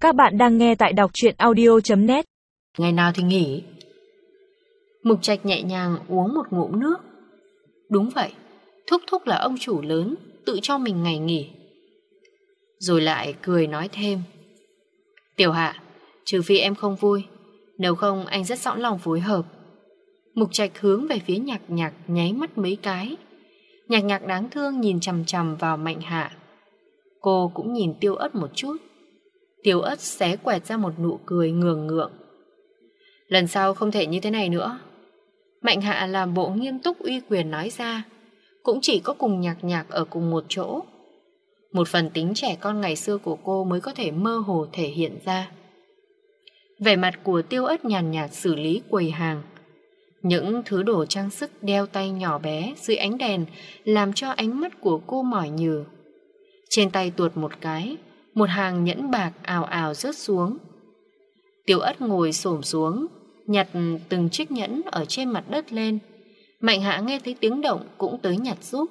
Các bạn đang nghe tại đọc truyện audio.net. Ngày nào thì nghỉ. Mục Trạch nhẹ nhàng uống một ngụm nước. Đúng vậy, Thúc Thúc là ông chủ lớn, tự cho mình ngày nghỉ. Rồi lại cười nói thêm: Tiểu Hạ, trừ phi em không vui, nếu không anh rất sẵn lòng phối hợp. Mục Trạch hướng về phía Nhạc Nhạc nháy mắt mấy cái. Nhạc Nhạc đáng thương nhìn chằm chằm vào Mạnh Hạ. Cô cũng nhìn Tiêu Ất một chút. Tiêu Ất xé quẹt ra một nụ cười ngường ngượng. Lần sau không thể như thế này nữa. Mạnh Hạ làm bộ nghiêm túc uy quyền nói ra. Cũng chỉ có cùng Nhạc Nhạc ở cùng một chỗ, một phần tính trẻ con ngày xưa của cô mới có thể mơ hồ thể hiện ra. Vẻ mặt của Tiêu Ất nhàn nhạt xử lý quầy hàng. Những thứ đồ trang sức đeo tay nhỏ bé dưới ánh đèn làm cho ánh mắt của cô mỏi nhừ. Trên tay tuột một cái, một hàng nhẫn bạc ào ào rớt xuống. Tiêu Ất ngồi xổm xuống, nhặt từng chiếc nhẫn ở trên mặt đất lên. Mạnh Hạ nghe thấy tiếng động cũng tới nhặt giúp.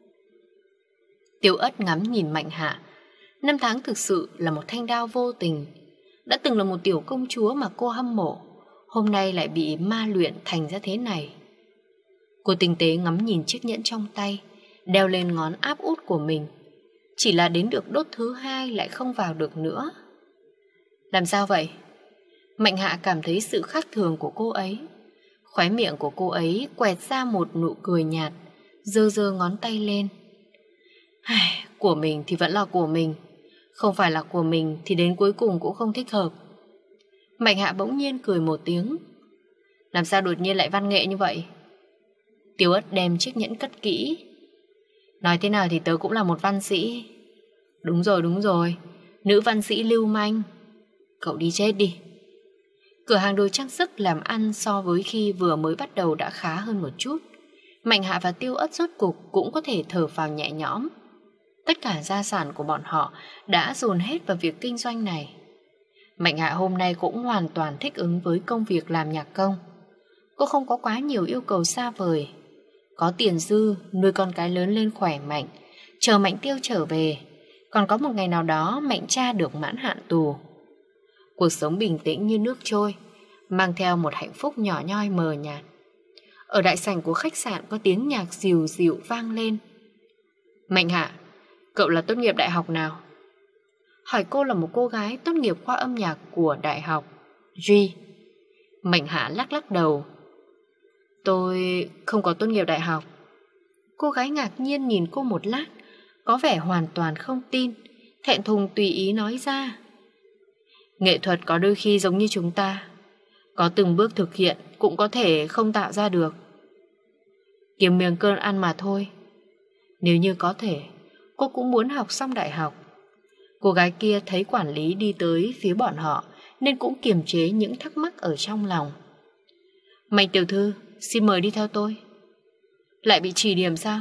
Tiêu Ất ngắm nhìn Mạnh Hạ. Năm tháng thực sự là một thanh đao vô tình. Đã từng là một tiểu công chúa mà cô hâm mộ, hôm nay lại bị ma luyện thành ra thế này. Cô tinh tế ngắm nhìn chiếc nhẫn trong tay, đeo lên ngón áp út của mình. Chỉ là đến được đốt thứ hai lại không vào được nữa. Làm sao vậy? Mạnh Hạ cảm thấy sự khác thường của cô ấy. Khóe miệng của cô ấy quẹt ra một nụ cười nhạt, giơ giơ ngón tay lên. Của mình thì vẫn là của mình, không phải là của mình thì đến cuối cùng cũng không thích hợp. Mạnh Hạ bỗng nhiên cười một tiếng. Làm sao đột nhiên lại văn nghệ như vậy? Tiêu Ất đem chiếc nhẫn cất kỹ. Nói thế nào thì tớ cũng là một văn sĩ. Đúng rồi, nữ văn sĩ lưu manh. Cậu đi chết đi. Cửa hàng đồ trang sức làm ăn so với khi vừa mới bắt đầu đã khá hơn một chút. Mạnh Hạ và Tiêu Ất rốt cục cũng có thể thở phào nhẹ nhõm. Tất cả gia sản của bọn họ đã dồn hết vào việc kinh doanh này. Mạnh Hạ hôm nay cũng hoàn toàn thích ứng với công việc làm nhạc công. Cô không có quá nhiều yêu cầu xa vời. Có tiền dư, nuôi con cái lớn lên khỏe mạnh, chờ Mạnh Tiêu trở về. Còn có một ngày nào đó Mạnh cha được mãn hạn tù. Cuộc sống bình tĩnh như nước trôi, mang theo một hạnh phúc nhỏ nhoi mờ nhạt. Ở đại sảnh của khách sạn có tiếng nhạc dịu dịu vang lên. Mạnh Hạ, cậu là tốt nghiệp đại học nào? Hỏi cô là một cô gái tốt nghiệp khoa âm nhạc của đại học G. Mạnh Hạ lắc lắc đầu. Tôi không có tốt nghiệp đại học. Cô gái ngạc nhiên nhìn cô một lát, có vẻ hoàn toàn không tin, thẹn thùng tùy ý nói ra. Nghệ thuật có đôi khi giống như chúng ta, có từng bước thực hiện cũng có thể không tạo ra được. Kiếm miếng cơm ăn mà thôi. Nếu như có thể, cô cũng muốn học xong đại học. Cô gái kia thấy quản lý đi tới phía bọn họ nên cũng kiềm chế những thắc mắc ở trong lòng. Mạnh tiểu thư, xin mời đi theo tôi. Lại bị chỉ điểm sao?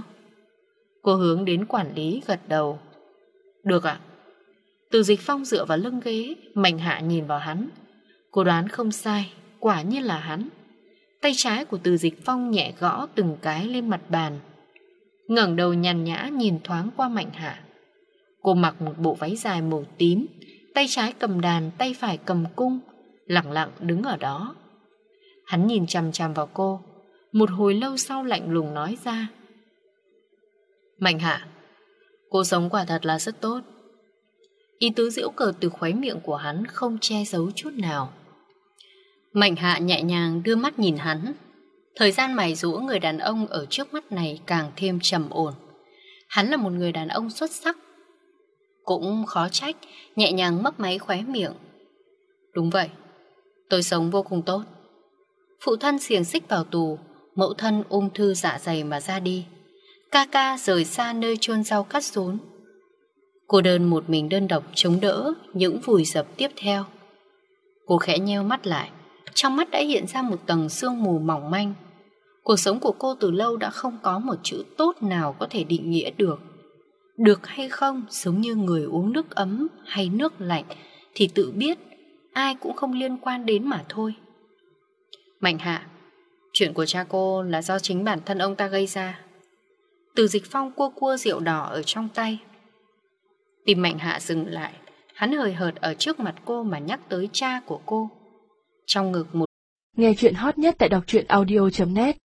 Cô hướng đến quản lý gật đầu. Được ạ. Từ Dịch Phong dựa vào lưng ghế, Mạnh Hạ nhìn vào hắn. Cô đoán không sai, quả nhiên là hắn. Tay trái của Từ Dịch Phong nhẹ gõ từng cái lên mặt bàn, ngẩng đầu nhàn nhã nhìn thoáng qua Mạnh Hạ. Cô mặc một bộ váy dài màu tím, tay trái cầm đàn, tay phải cầm cung, lặng lặng đứng ở đó. Hắn nhìn chằm chằm vào cô, một hồi lâu sau lạnh lùng nói ra. Mạnh Hạ, cô sống quả thật là rất tốt. Ý tứ giễu cợt từ khóe miệng của hắn không che giấu chút nào. Mạnh Hạ nhẹ nhàng đưa mắt nhìn hắn. Thời gian mài giũa người đàn ông ở trước mắt này càng thêm trầm ổn. Hắn là một người đàn ông xuất sắc. Cũng khó trách, nhẹ nhàng mấp máy khóe miệng. Đúng vậy, tôi sống vô cùng tốt. Phụ thân xiềng xích vào tù, mẫu thân ung thư dạ dày mà ra đi. Ca ca rời xa nơi chôn rau cắt rốn. Cô đơn một mình đơn độc chống đỡ những vùi dập tiếp theo. Cô khẽ nheo mắt lại, trong mắt đã hiện ra một tầng sương mù mỏng manh. Cuộc sống của cô từ lâu đã không có một chữ tốt nào có thể định nghĩa được. Được hay không giống như người uống nước ấm hay nước lạnh thì tự biết, ai cũng không liên quan đến mà thôi. Mạnh Hạ, chuyện của cha cô là do chính bản thân ông ta gây ra. Từ Dịch Phong cua rượu đỏ ở trong tay. Tim Mạnh Hạ dừng lại, Hắn hời hợt ở trước mặt cô mà nhắc tới cha của cô. Trong ngực một Nghe chuyện hot nhất tại đọc truyện audio.net